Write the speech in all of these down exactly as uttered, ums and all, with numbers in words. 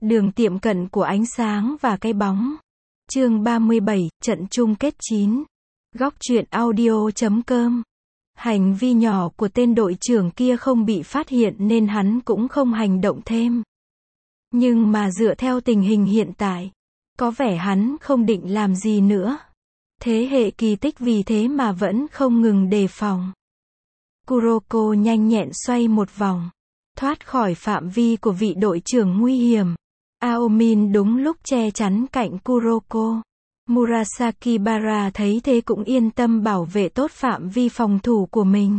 Đường tiệm cận của ánh sáng và cái bóng. Chương ba mươi bảy, trận chung kết chín. Góc truyện audio chấm com. Hành vi nhỏ của tên đội trưởng kia không bị phát hiện nên hắn cũng không hành động thêm. Nhưng mà dựa theo tình hình hiện tại, có vẻ hắn không định làm gì nữa. Thế hệ kỳ tích vì thế mà vẫn không ngừng đề phòng. Kuroko nhanh nhẹn xoay một vòng, thoát khỏi phạm vi của vị đội trưởng nguy hiểm. Aomin đúng lúc che chắn cạnh Kuroko. Murasaki Bara thấy thế cũng yên tâm bảo vệ tốt phạm vi phòng thủ của mình.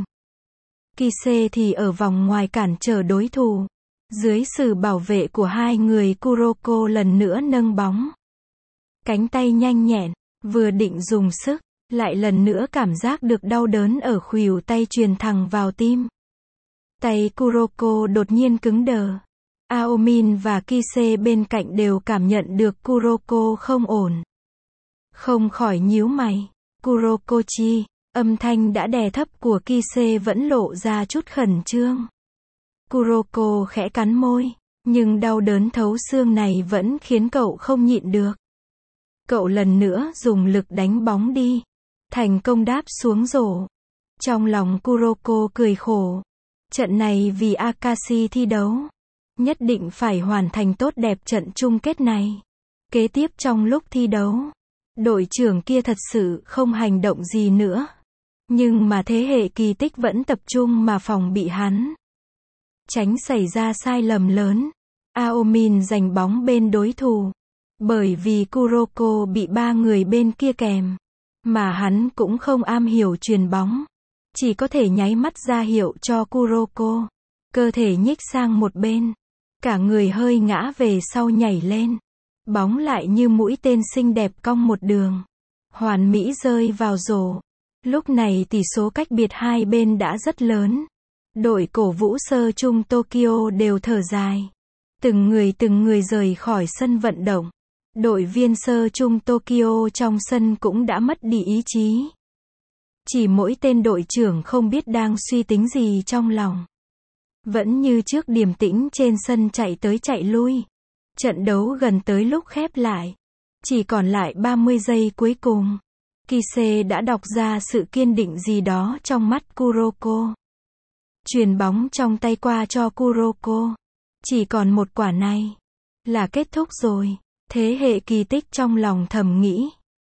Kise thì ở vòng ngoài cản trở đối thủ. Dưới sự bảo vệ của hai người, Kuroko lần nữa nâng bóng. Cánh tay nhanh nhẹn, vừa định dùng sức, lại lần nữa cảm giác được đau đớn ở khuỷu tay truyền thẳng vào tim. Tay Kuroko đột nhiên cứng đờ. Aomin và Kise bên cạnh đều cảm nhận được Kuroko không ổn. Không khỏi nhíu mày. Kuroko-chi, âm thanh đã đè thấp của Kise vẫn lộ ra chút khẩn trương. Kuroko khẽ cắn môi, nhưng đau đớn thấu xương này vẫn khiến cậu không nhịn được. Cậu lần nữa dùng lực đánh bóng đi, thành công đáp xuống rổ. Trong lòng Kuroko cười khổ. Trận này vì Akashi thi đấu, nhất định phải hoàn thành tốt đẹp trận chung kết này. Kế tiếp trong lúc thi đấu, đội trưởng kia thật sự không hành động gì nữa. Nhưng mà thế hệ kỳ tích vẫn tập trung mà phòng bị hắn. Tránh xảy ra sai lầm lớn, Aomin giành bóng bên đối thủ. Bởi vì Kuroko bị ba người bên kia kèm, mà hắn cũng không am hiểu chuyền bóng. Chỉ có thể nháy mắt ra hiệu cho Kuroko. Cơ thể nhích sang một bên. Cả người hơi ngã về sau nhảy lên. Bóng lại như mũi tên xinh đẹp cong một đường. Hoàn mỹ rơi vào rổ. Lúc này tỷ số cách biệt hai bên đã rất lớn. Đội cổ vũ sơ chung Tokyo đều thở dài. Từng người từng người rời khỏi sân vận động. Đội viên sơ chung Tokyo trong sân cũng đã mất đi ý chí. Chỉ mỗi tên đội trưởng không biết đang suy tính gì trong lòng. Vẫn như trước điềm tĩnh trên sân chạy tới chạy lui. Trận đấu gần tới lúc khép lại. Chỉ còn lại ba mươi giây cuối cùng. Kise đã đọc ra sự kiên định gì đó trong mắt Kuroko. Chuyền bóng trong tay qua cho Kuroko. Chỉ còn một quả này là kết thúc rồi. Thế hệ kỳ tích trong lòng thầm nghĩ.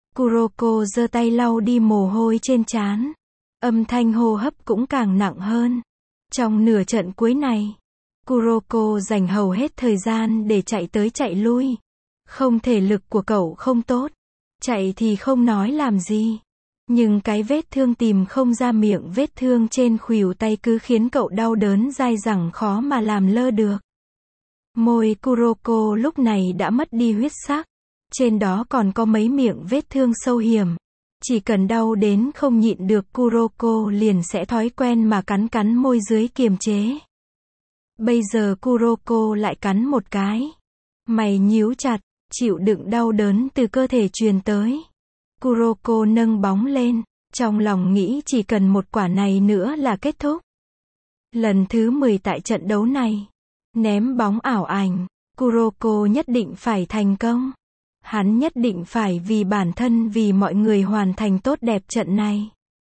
Kuroko giơ tay lau đi mồ hôi trên trán. Âm thanh hô hấp cũng càng nặng hơn. Trong nửa trận cuối này, Kuroko dành hầu hết thời gian để chạy tới chạy lui. Không thể lực của cậu không tốt. Chạy thì không nói làm gì. Nhưng cái vết thương tìm không ra miệng vết thương trên khuỷu tay cứ khiến cậu đau đớn dai dẳng khó mà làm lơ được. Môi Kuroko lúc này đã mất đi huyết sắc. Trên đó còn có mấy miệng vết thương sâu hiểm. Chỉ cần đau đến không nhịn được, Kuroko liền sẽ thói quen mà cắn cắn môi dưới kiềm chế. Bây giờ Kuroko lại cắn một cái. Mày nhíu chặt, chịu đựng đau đớn từ cơ thể truyền tới. Kuroko nâng bóng lên, trong lòng nghĩ chỉ cần một quả này nữa là kết thúc. Lần thứ mười tại trận đấu này. Ném bóng ảo ảnh, Kuroko nhất định phải thành công. Hắn nhất định phải vì bản thân vì mọi người hoàn thành tốt đẹp trận này.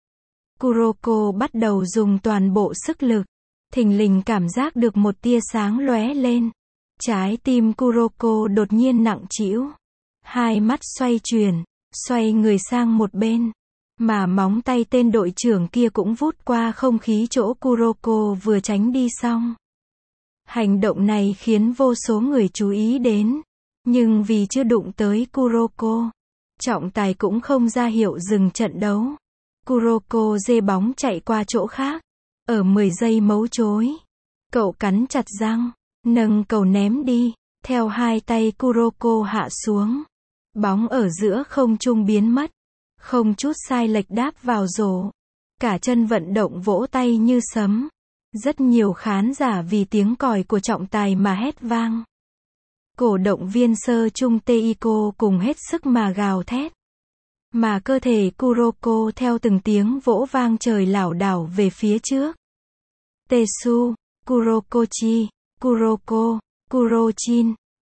Kuroko bắt đầu dùng toàn bộ sức lực. Thình lình cảm giác được một tia sáng lóe lên. Trái tim Kuroko đột nhiên nặng trĩu. Hai mắt xoay chuyển, xoay người sang một bên. Mà móng tay tên đội trưởng kia cũng vút qua không khí chỗ Kuroko vừa tránh đi xong. Hành động này khiến vô số người chú ý đến. Nhưng vì chưa đụng tới Kuroko, trọng tài cũng không ra hiệu dừng trận đấu. Kuroko dê bóng chạy qua chỗ khác. Ở mười giây mấu chối, cậu cắn chặt răng, nâng cầu ném đi. Theo hai tay Kuroko hạ xuống, bóng ở giữa không trung biến mất. Không chút sai lệch đáp vào rổ. Cả chân vận động vỗ tay như sấm. Rất nhiều khán giả vì tiếng còi của trọng tài mà hét vang. Cổ động viên sơ chung Teiko cùng hết sức mà gào thét. Mà cơ thể Kuroko theo từng tiếng vỗ vang trời lảo đảo về phía trước. Tetsu, Kurokochi, Kuroko, Kurochin,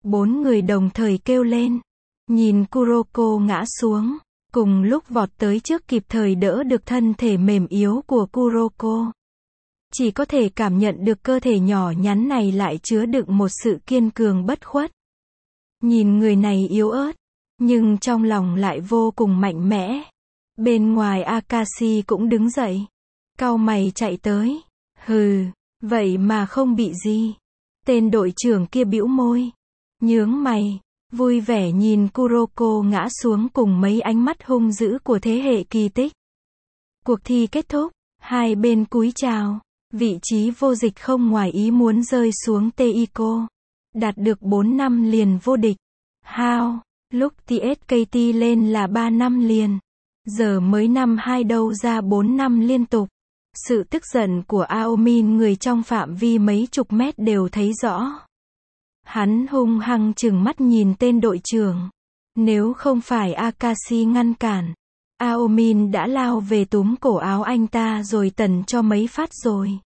Bốn người đồng thời kêu lên. Nhìn Kuroko ngã xuống, cùng lúc vọt tới trước kịp thời đỡ được thân thể mềm yếu của Kuroko. Chỉ có thể cảm nhận được cơ thể nhỏ nhắn này lại chứa đựng một sự kiên cường bất khuất. Nhìn người này yếu ớt, nhưng trong lòng lại vô cùng mạnh mẽ. Bên ngoài Akashi cũng đứng dậy. Cau mày chạy tới. Hừ, vậy mà không bị gì. Tên đội trưởng kia bĩu môi. Nhướng mày, vui vẻ nhìn Kuroko ngã xuống cùng mấy ánh mắt hung dữ của thế hệ kỳ tích. Cuộc thi kết thúc, hai bên cúi chào. Vị trí vô dịch không ngoài ý muốn rơi xuống Teiko. Đạt được bốn năm liền vô địch. Hao, lúc tê ét ca tê lên là ba năm liền. Giờ mới năm hai đâu ra bốn năm liên tục. Sự tức giận của Aomin người trong phạm vi mấy chục mét đều thấy rõ. Hắn hung hăng trừng mắt nhìn tên đội trưởng. Nếu không phải Akashi ngăn cản, Aomin đã lao về túm cổ áo anh ta rồi tần cho mấy phát rồi.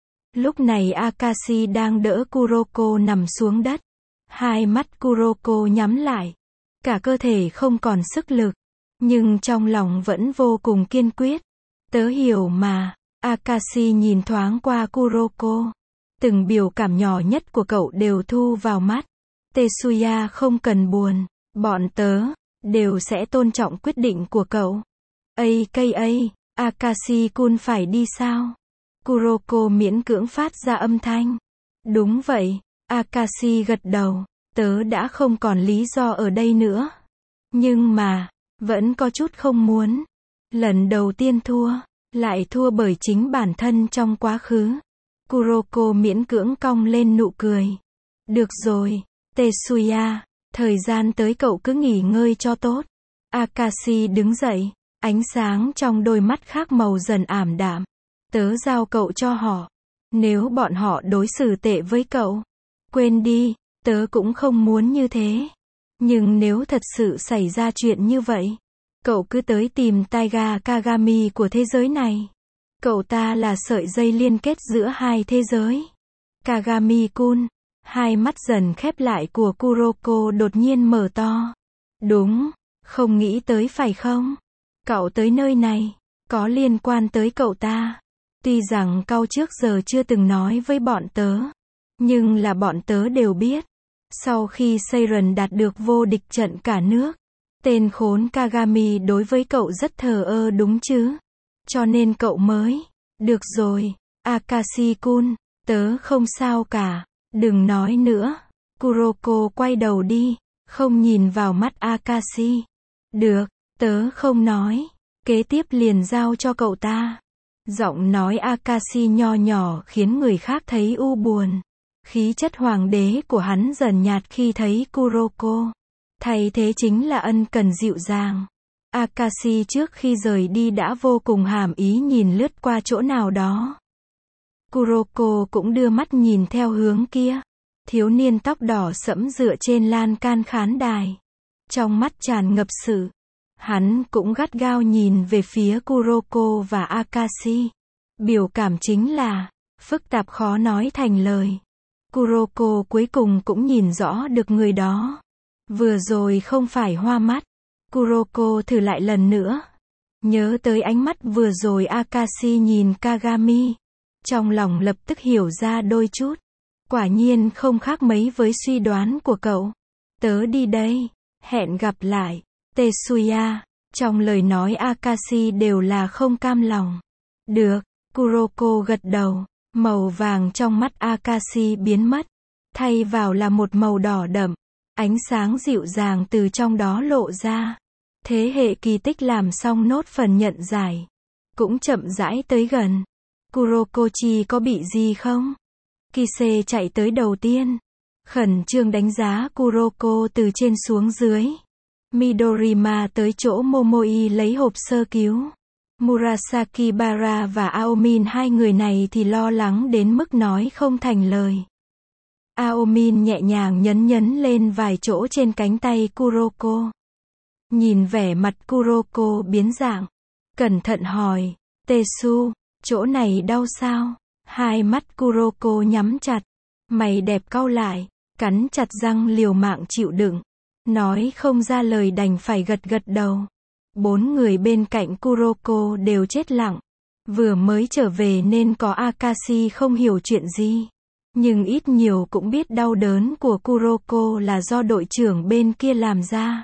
Lúc này Akashi đang đỡ Kuroko nằm xuống đất. Hai mắt Kuroko nhắm lại. Cả cơ thể không còn sức lực. Nhưng trong lòng vẫn vô cùng kiên quyết. Tớ hiểu mà. Akashi nhìn thoáng qua Kuroko. Từng biểu cảm nhỏ nhất của cậu đều thu vào mắt. Tetsuya không cần buồn. Bọn tớ đều sẽ tôn trọng quyết định của cậu. a ca a, Akashi-kun phải đi sao? Kuroko miễn cưỡng phát ra âm thanh. Đúng vậy. Akashi gật đầu. Tớ đã không còn lý do ở đây nữa. Nhưng mà, vẫn có chút không muốn. Lần đầu tiên thua, lại thua bởi chính bản thân trong quá khứ. Kuroko miễn cưỡng cong lên nụ cười. Được rồi, Tetsuya, thời gian tới cậu cứ nghỉ ngơi cho tốt. Akashi đứng dậy, ánh sáng trong đôi mắt khác màu dần ảm đạm. Tớ giao cậu cho họ. Nếu bọn họ đối xử tệ với cậu, quên đi, tớ cũng không muốn như thế. Nhưng nếu thật sự xảy ra chuyện như vậy, cậu cứ tới tìm Taiga Kagami của thế giới này. Cậu ta là sợi dây liên kết giữa hai thế giới. Kagami-kun, hai mắt dần khép lại của Kuroko đột nhiên mở to. Đúng, không nghĩ tới phải không? Cậu tới nơi này, có liên quan tới cậu ta. Tuy rằng cậu trước giờ chưa từng nói với bọn tớ, nhưng là bọn tớ đều biết. Sau khi Seiren đạt được vô địch trận cả nước, tên khốn Kagami đối với cậu rất thờ ơ đúng chứ? Cho nên cậu mới. Được rồi, Akashi-kun, tớ không sao cả. Đừng nói nữa. Kuroko quay đầu đi, không nhìn vào mắt Akashi. Được, tớ không nói. Kế tiếp liền giao cho cậu ta. Giọng nói Akashi nho nhỏ khiến người khác thấy u buồn. Khí chất hoàng đế của hắn dần nhạt khi thấy Kuroko. Thay thế chính là ân cần dịu dàng. Akashi trước khi rời đi đã vô cùng hàm ý nhìn lướt qua chỗ nào đó. Kuroko cũng đưa mắt nhìn theo hướng kia. Thiếu niên tóc đỏ sẫm dựa trên lan can khán đài. Trong mắt tràn ngập sự. Hắn cũng gắt gao nhìn về phía Kuroko và Akashi. Biểu cảm chính là phức tạp khó nói thành lời. Kuroko cuối cùng cũng nhìn rõ được người đó. Vừa rồi không phải hoa mắt. Kuroko thử lại lần nữa. Nhớ tới ánh mắt vừa rồi Akashi nhìn Kagami. Trong lòng lập tức hiểu ra đôi chút. Quả nhiên không khác mấy với suy đoán của cậu. Tớ đi đây. Hẹn gặp lại. Tetsuya. Trong lời nói Akashi đều là không cam lòng. Được. Kuroko gật đầu. Màu vàng trong mắt Akashi biến mất. Thay vào là một màu đỏ đậm. Ánh sáng dịu dàng từ trong đó lộ ra. Thế hệ kỳ tích làm xong nốt phần nhận giải. Cũng chậm rãi tới gần. Kurokochi có bị gì không? Kise chạy tới đầu tiên. Khẩn trương đánh giá Kuroko từ trên xuống dưới. Midorima tới chỗ Momoi lấy hộp sơ cứu. Murasaki Bara và Aomin hai người này thì lo lắng đến mức nói không thành lời. Aomin nhẹ nhàng nhấn nhấn lên vài chỗ trên cánh tay Kuroko. Nhìn vẻ mặt Kuroko biến dạng. Cẩn thận hỏi. Tetsu, chỗ này đau sao? Hai mắt Kuroko nhắm chặt. Mày đẹp cau lại. Cắn chặt răng liều mạng chịu đựng. Nói không ra lời đành phải gật gật đầu. Bốn người bên cạnh Kuroko đều chết lặng. Vừa mới trở về nên có Akashi không hiểu chuyện gì. Nhưng ít nhiều cũng biết đau đớn của Kuroko là do đội trưởng bên kia làm ra.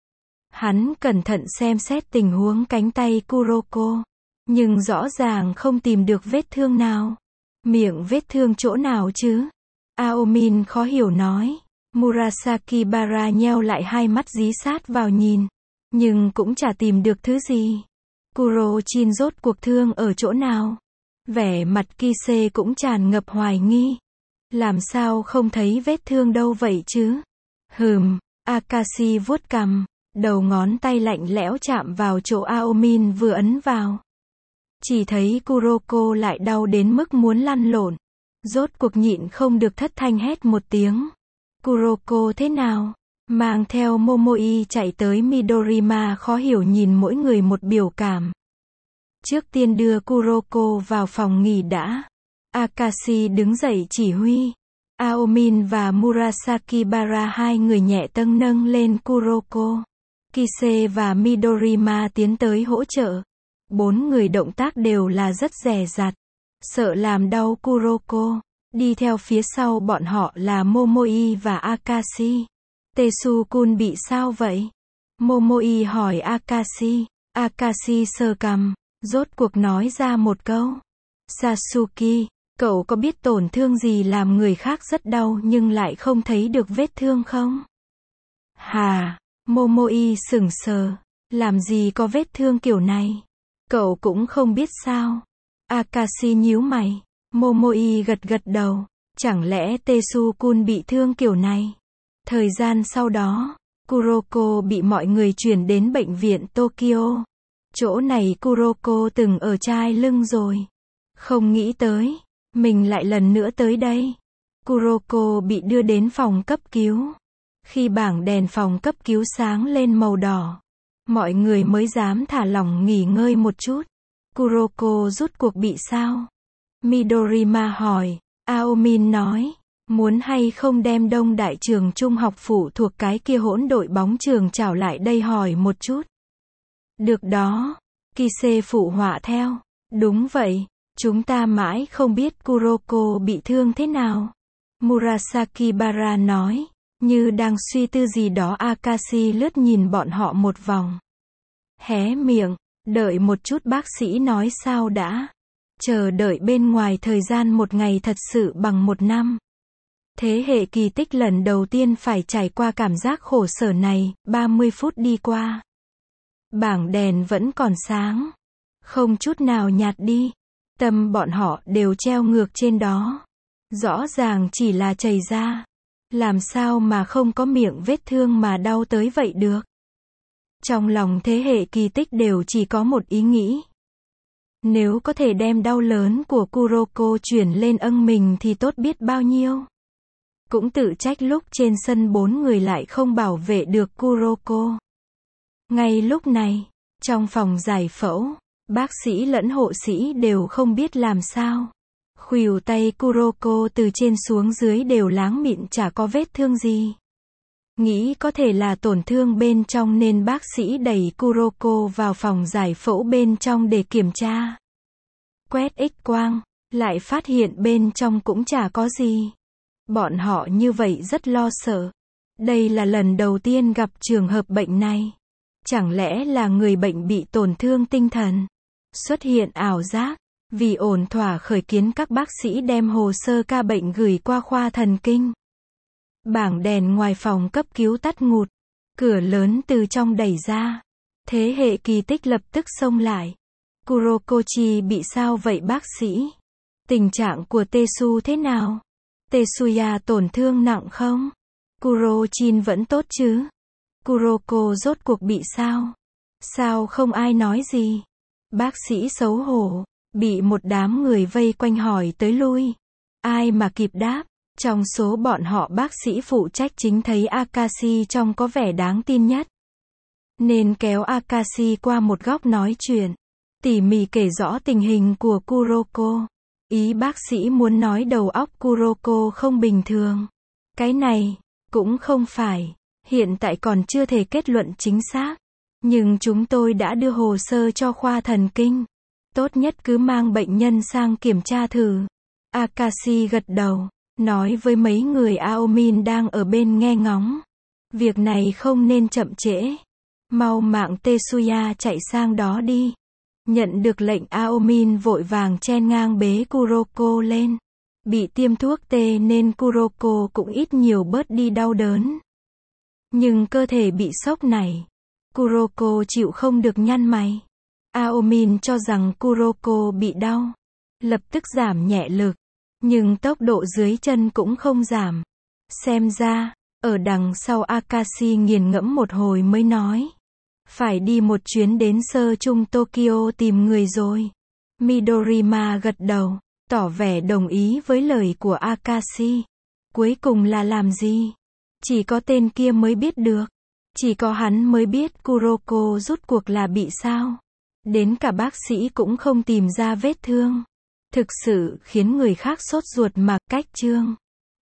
Hắn cẩn thận xem xét tình huống cánh tay Kuroko. Nhưng rõ ràng không tìm được vết thương nào. Miệng vết thương chỗ nào chứ? Aomin khó hiểu nói. Murasaki Bara nheo lại hai mắt dí sát vào nhìn. Nhưng cũng chả tìm được thứ gì. Kurochin rốt cuộc thương ở chỗ nào? Vẻ mặt Kise cũng tràn ngập hoài nghi. Làm sao không thấy vết thương đâu vậy chứ? Hừm, Akashi vuốt cằm. Đầu ngón tay lạnh lẽo chạm vào chỗ Aomin vừa ấn vào. Chỉ thấy Kuroko lại đau đến mức muốn lăn lộn. Rốt cuộc nhịn không được thất thanh hét một tiếng. Kuroko thế nào? Mang theo Momoi chạy tới Midorima khó hiểu nhìn mỗi người một biểu cảm. Trước tiên đưa Kuroko vào phòng nghỉ đã. Akashi đứng dậy chỉ huy. Aomin và Murasaki Bara hai người nhẹ tâng nâng lên Kuroko. Kise và Midorima tiến tới hỗ trợ. Bốn người động tác đều là rất dè dặt. Sợ làm đau Kuroko. Đi theo phía sau bọn họ là Momoi và Akashi. Tesu-kun bị sao vậy? Momoi hỏi Akashi. Akashi sờ cằm. Rốt cuộc nói ra một câu. Sasuke, cậu có biết tổn thương gì làm người khác rất đau nhưng lại không thấy được vết thương không? Hà, Momoi sững sờ. Làm gì có vết thương kiểu này? Cậu cũng không biết sao? Akashi nhíu mày. Momoi gật gật đầu. Chẳng lẽ Tesu-kun bị thương kiểu này? Thời gian sau đó, Kuroko bị mọi người chuyển đến bệnh viện Tokyo. Chỗ này Kuroko từng ở chai lưng rồi. Không nghĩ tới, mình lại lần nữa tới đây. Kuroko bị đưa đến phòng cấp cứu. Khi bảng đèn phòng cấp cứu sáng lên màu đỏ, mọi người mới dám thả lỏng nghỉ ngơi một chút. Kuroko rút cuộc bị sao? Midorima hỏi. Aomin nói. Muốn hay không đem đông đại trường trung học phụ thuộc cái kia hỗn đội bóng trường trảo lại đây hỏi một chút. Được đó. Kise phụ họa theo. Đúng vậy. Chúng ta mãi không biết Kuroko bị thương thế nào. Murasaki Bara nói. Như đang suy tư gì đó. Akashi lướt nhìn bọn họ một vòng. Hé miệng. Đợi một chút bác sĩ nói sao đã. Chờ đợi bên ngoài thời gian một ngày thật sự bằng một năm. Thế hệ kỳ tích lần đầu tiên phải trải qua cảm giác khổ sở này. ba mươi phút đi qua. Bảng đèn vẫn còn sáng. Không chút nào nhạt đi. Tâm bọn họ đều treo ngược trên đó. Rõ ràng chỉ là chảy ra. Làm sao mà không có miệng vết thương mà đau tới vậy được. Trong lòng thế hệ kỳ tích đều chỉ có một ý nghĩ. Nếu có thể đem đau lớn của Kuroko chuyển lên âng mình thì tốt biết bao nhiêu. Cũng tự trách lúc trên sân bốn người lại không bảo vệ được Kuroko. Ngay lúc này, trong phòng giải phẫu, bác sĩ lẫn hộ sĩ đều không biết làm sao. Khuỷu tay Kuroko từ trên xuống dưới đều láng mịn chả có vết thương gì. Nghĩ có thể là tổn thương bên trong nên bác sĩ đẩy Kuroko vào phòng giải phẫu bên trong để kiểm tra. Quét X-quang, lại phát hiện bên trong cũng chả có gì. Bọn họ như vậy rất lo sợ. Đây là lần đầu tiên gặp trường hợp bệnh này. Chẳng lẽ là người bệnh bị tổn thương tinh thần? Xuất hiện ảo giác. Vì ổn thỏa khởi kiến các bác sĩ đem hồ sơ ca bệnh gửi qua khoa thần kinh. Bảng đèn ngoài phòng cấp cứu tắt ngụt. Cửa lớn từ trong đẩy ra. Thế hệ kỳ tích lập tức xông lại. Kurokochi bị sao vậy bác sĩ? Tình trạng của Tesu thế nào? Tetsuya tổn thương nặng không? Kurochin vẫn tốt chứ? Kuroko rốt cuộc bị sao? Sao không ai nói gì? Bác sĩ xấu hổ, bị một đám người vây quanh hỏi tới lui. Ai mà kịp đáp? Trong số bọn họ bác sĩ phụ trách chính thấy Akashi trông có vẻ đáng tin nhất. Nên kéo Akashi qua một góc nói chuyện. Tỉ mỉ kể rõ tình hình của Kuroko. Ý bác sĩ muốn nói đầu óc Kuroko không bình thường. Cái này, cũng không phải. Hiện tại còn chưa thể kết luận chính xác. Nhưng chúng tôi đã đưa hồ sơ cho khoa thần kinh. Tốt nhất cứ mang bệnh nhân sang kiểm tra thử. Akashi gật đầu, nói với mấy người Aomin đang ở bên nghe ngóng. Việc này không nên chậm trễ. Mau mạng Tetsuya chạy sang đó đi. Nhận được lệnh, Aomin vội vàng chen ngang bế Kuroko lên. Bị tiêm thuốc tê nên Kuroko cũng ít nhiều bớt đi đau đớn. Nhưng cơ thể bị sốc này, Kuroko chịu không được nhăn mày. Aomin cho rằng Kuroko bị đau, lập tức giảm nhẹ lực. Nhưng tốc độ dưới chân cũng không giảm. Xem ra, ở đằng sau Akashi nghiền ngẫm một hồi mới nói. Phải đi một chuyến đến sơ trung Tokyo tìm người rồi. Midorima gật đầu, tỏ vẻ đồng ý với lời của Akashi. Cuối cùng là làm gì? Chỉ có tên kia mới biết được. Chỉ có hắn mới biết Kuroko rút cuộc là bị sao. Đến cả bác sĩ cũng không tìm ra vết thương. Thực sự khiến người khác sốt ruột mà. Cách chương